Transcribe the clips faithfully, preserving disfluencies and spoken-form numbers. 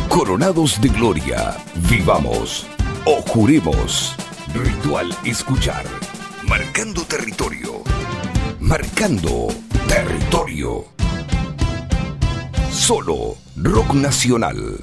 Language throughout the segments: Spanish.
Coronados de gloria, vivamos o juremos. Ritual escuchar. Marcando territorio. Marcando territorio. Solo rock nacional.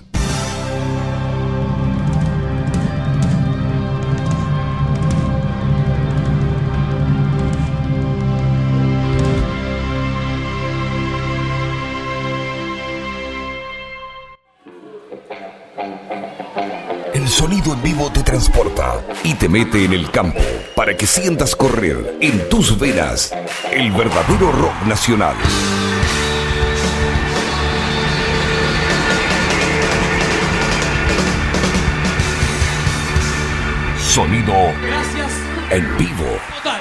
El sonido en vivo te transporta y te mete en el campo para que sientas correr en tus venas el verdadero rock nacional. Sonido Gracias. en vivo. Totales.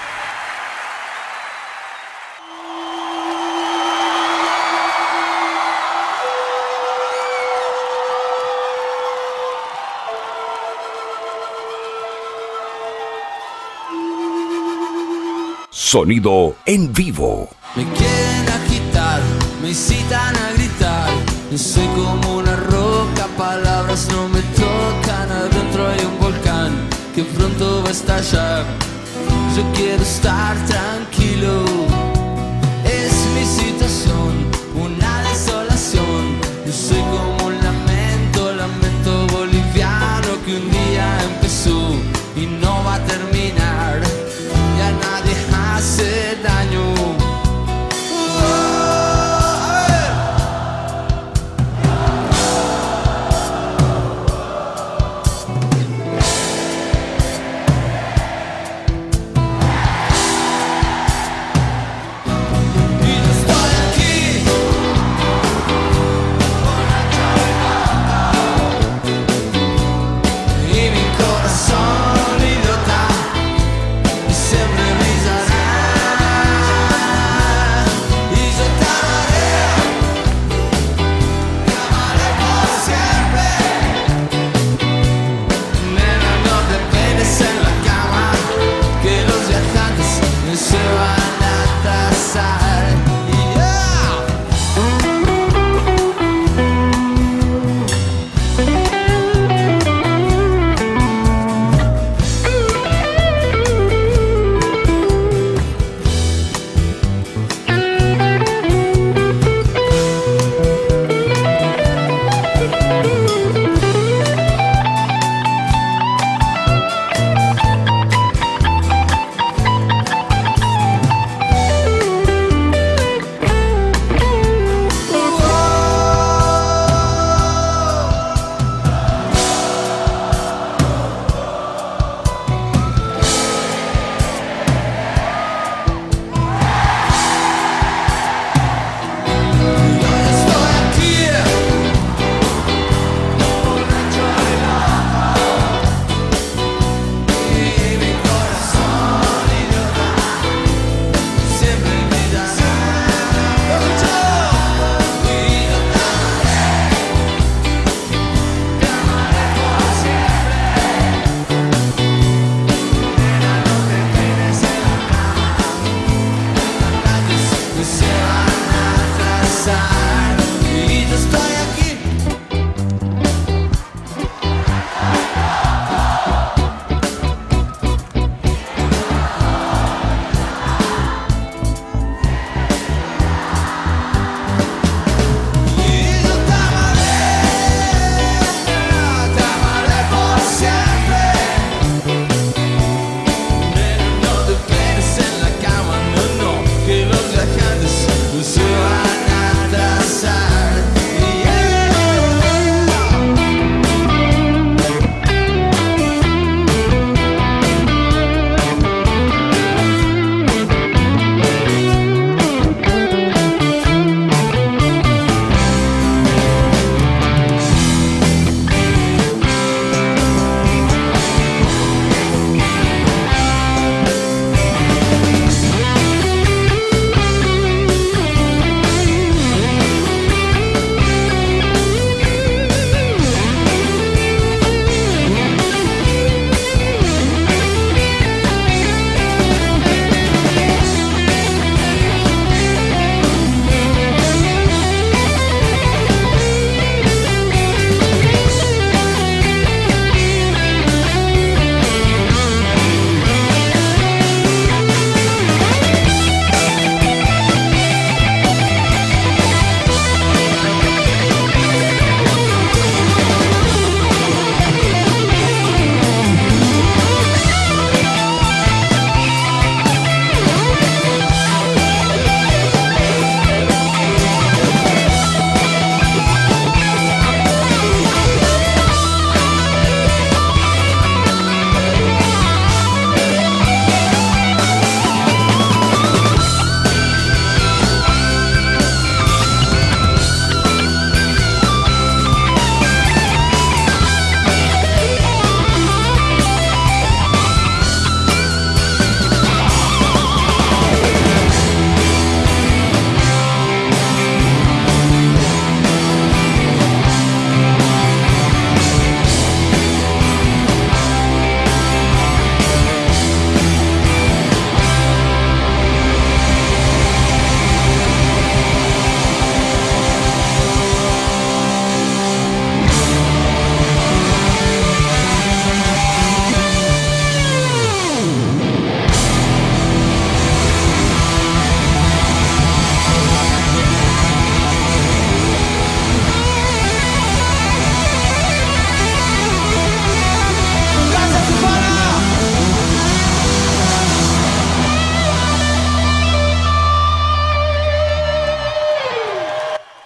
Sonido en vivo. Me quieren agitar, me incitan a gritar. Yo soy como una roca, palabras no me tocan. Adentro hay un volcán que pronto va a estallar. Yo quiero estar tranquilo. Es mi situación, una desolación. Yo soy como un lamento, lamento boliviano que un día empezó y no va a terminar. Ya nadie hace daño.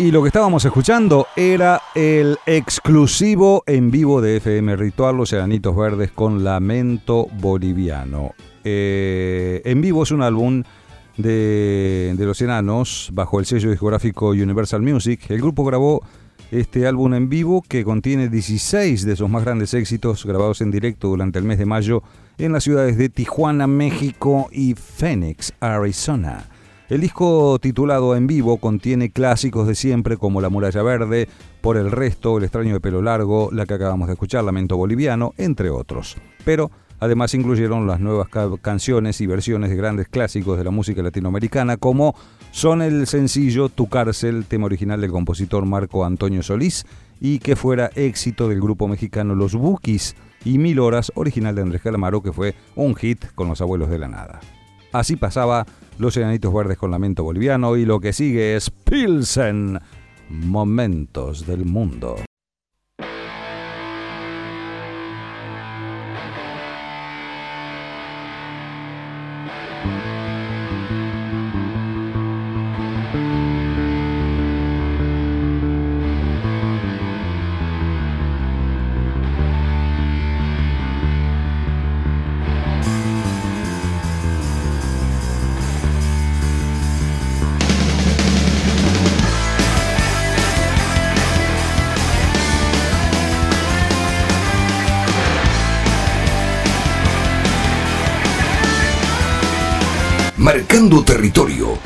Y lo que estábamos escuchando era el exclusivo en vivo de F M Ritual, Los Enanitos Verdes con Lamento Boliviano. Eh, en vivo es un álbum de, de Los Enanos bajo el sello discográfico Universal Music. El grupo grabó este álbum en vivo que contiene dieciséis de sus más grandes éxitos grabados en directo durante el mes de mayo en las ciudades de Tijuana, México y Phoenix, Arizona. El disco titulado En Vivo contiene clásicos de siempre como La Muralla Verde, Por el Resto, El Extraño de Pelo Largo, la que acabamos de escuchar, Lamento Boliviano, entre otros. Pero además incluyeron las nuevas ca- canciones y versiones de grandes clásicos de la música latinoamericana como son el sencillo Tu Cárcel, tema original del compositor Marco Antonio Solís y que fuera éxito del grupo mexicano Los Bukis, y Mil Horas, original de Andrés Calamaro, que fue un hit con Los Abuelos de la Nada. Así pasaba Los Enanitos Verdes con Lamento Boliviano, y lo que sigue es Pilsen, Momentos del Mundo. Marcando territorio.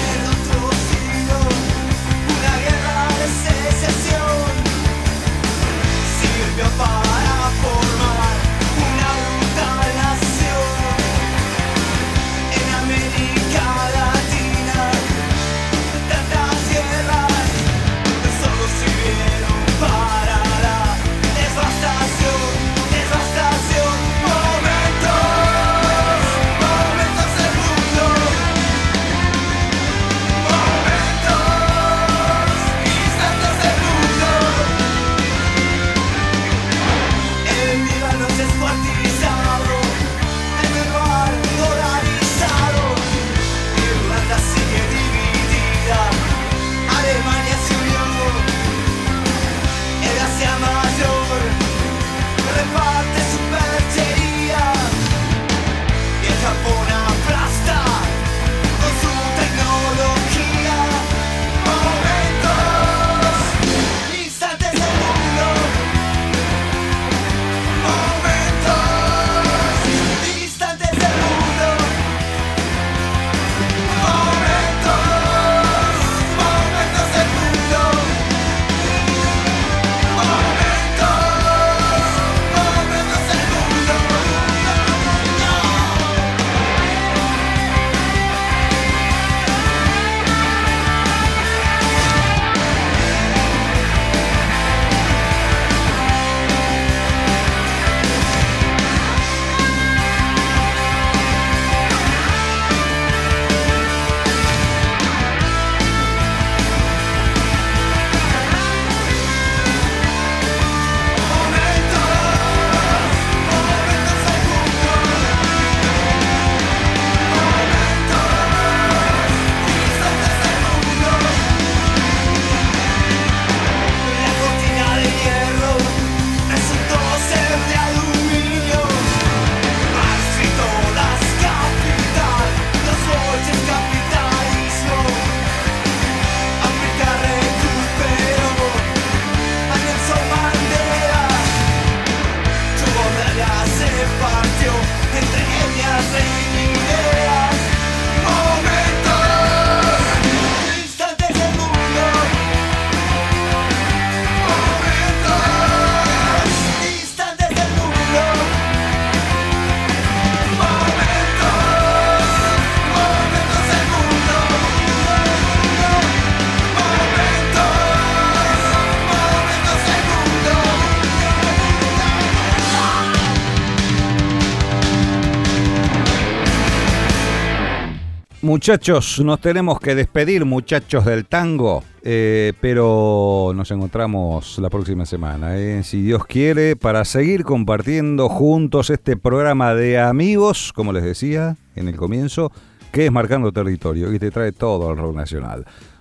Muchachos, nos tenemos que despedir, muchachos del tango, eh, pero nos encontramos la próxima semana, eh, si Dios quiere, para seguir compartiendo juntos este programa de amigos, como les decía en el comienzo, que es Marcando Territorio y te trae todo al rock nacional.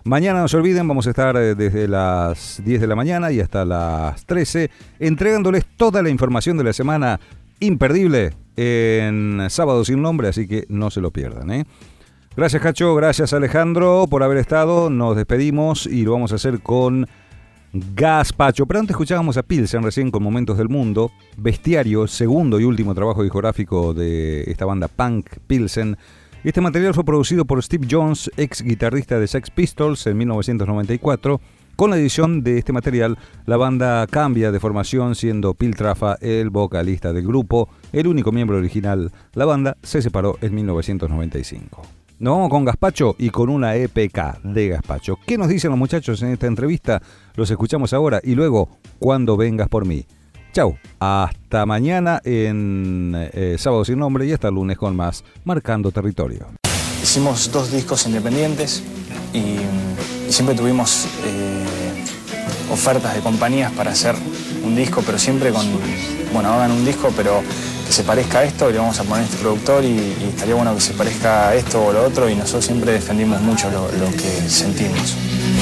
Mañana no se olviden, vamos a estar desde las diez de la mañana y hasta las trece, entregándoles toda la información de la semana imperdible en Sábado Sin Nombre, así que no se lo pierdan, ¿eh? Gracias, Cacho, gracias, Alejandro, por haber estado. Nos despedimos y lo vamos a hacer con Gazpacho. Pero antes escuchábamos a Pilsen recién con Momentos del Mundo. Bestiario, segundo y último trabajo discográfico de esta banda punk Pilsen. Este material fue producido por Steve Jones, ex guitarrista de Sex Pistols, en mil novecientos noventa y cuatro. Con la edición de este material, la banda cambia de formación, siendo Piltrafa el vocalista del grupo, el único miembro original. La banda se separó en mil novecientos noventa y cinco. Nos vamos con Gazpacho y con una E P K de Gazpacho. ¿Qué nos dicen los muchachos en esta entrevista? Los escuchamos ahora y luego, Cuando vengas por mí. Chau, hasta mañana en eh, Sábado Sin Nombre y hasta el lunes con más Marcando Territorio. Hicimos dos discos independientes y, y siempre tuvimos eh, ofertas de compañías para hacer un disco, pero siempre con, bueno, hagan un disco, pero que se parezca a esto, y le vamos a poner este productor y, y estaría bueno que se parezca a esto o lo otro, y nosotros siempre defendimos mucho lo, lo que sentimos.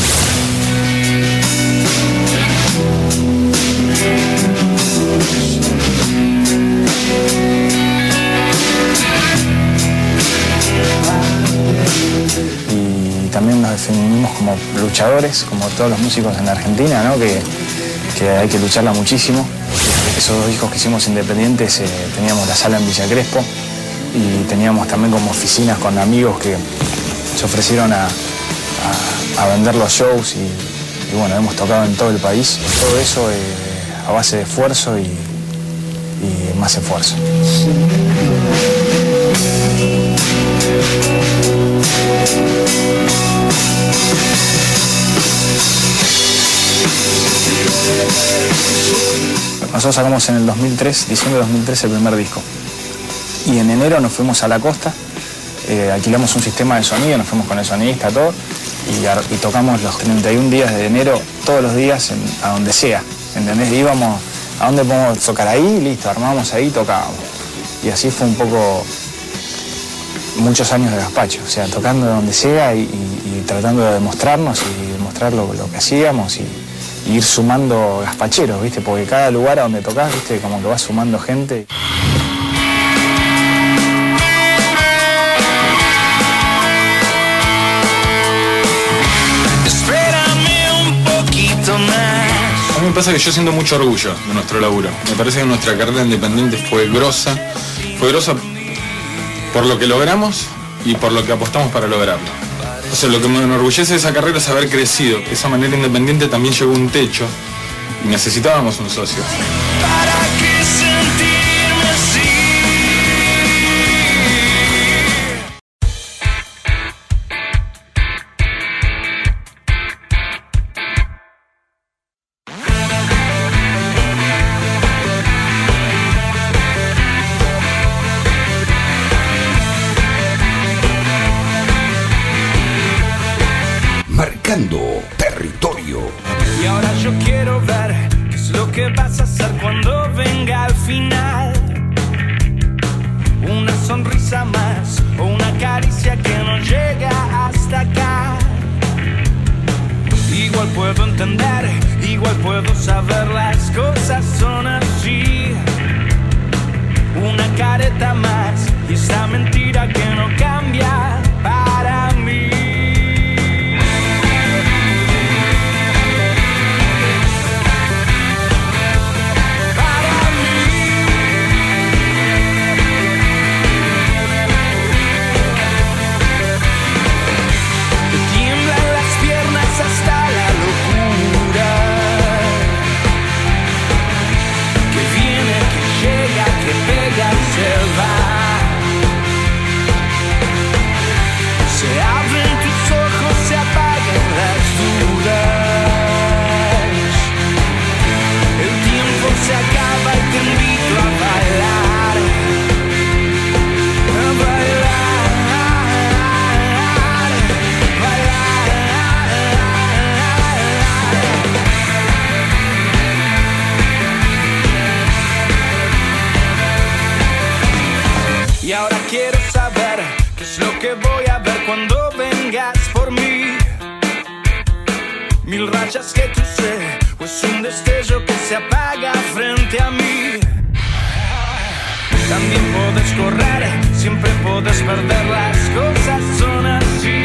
Y también nos definimos como luchadores, como todos los músicos en Argentina, ¿no? que, que hay que lucharla muchísimo. Esos dos discos que hicimos independientes, eh, teníamos la sala en Villa Crespo y teníamos también como oficinas con amigos que se ofrecieron a, a, a vender los shows y, y bueno, hemos tocado en todo el país. Todo eso eh, a base de esfuerzo y, y más esfuerzo. Nosotros sacamos en el dos mil tres, diciembre de dos mil tres, el primer disco. Y en enero nos fuimos a la costa, eh, alquilamos un sistema de sonido, nos fuimos con el sonidista, todo, y, y tocamos los treinta y un días de enero, todos los días, en, a donde sea, ¿entendés? Íbamos, ¿a dónde podemos tocar? Ahí, listo, armábamos ahí, tocábamos. Y así fue un poco, muchos años de Gazpacho, o sea, tocando de donde sea y, y, y tratando de demostrarnos y demostrar lo, lo que hacíamos y, y ir sumando gazpacheros, ¿viste? Porque cada lugar a donde tocás, ¿viste? Como que vas sumando gente. A mí me pasa que yo siento mucho orgullo de nuestro laburo. Me parece que nuestra carrera independiente fue grosa, fue grosa por lo que logramos y por lo que apostamos para lograrlo. O sea, lo que me enorgullece de esa carrera es haber crecido. Esa manera independiente también llegó a un techo y necesitábamos un socio. ¿Para qué sentirme así? Marcando Territorio. Y ahora yo quiero ver qué es lo que vas a hacer cuando venga al final. Una sonrisa más o una caricia que no llega hasta acá. Igual puedo entender, igual puedo saber, las cosas son así. Una careta más y esta mentira que no cambia para mí. Y ahora quiero saber qué es lo que voy a ver cuando vengas por mí. mil rayas que crucé, o es un destello que se apaga frente a mí. También podés correr, siempre podés perder, las cosas son así.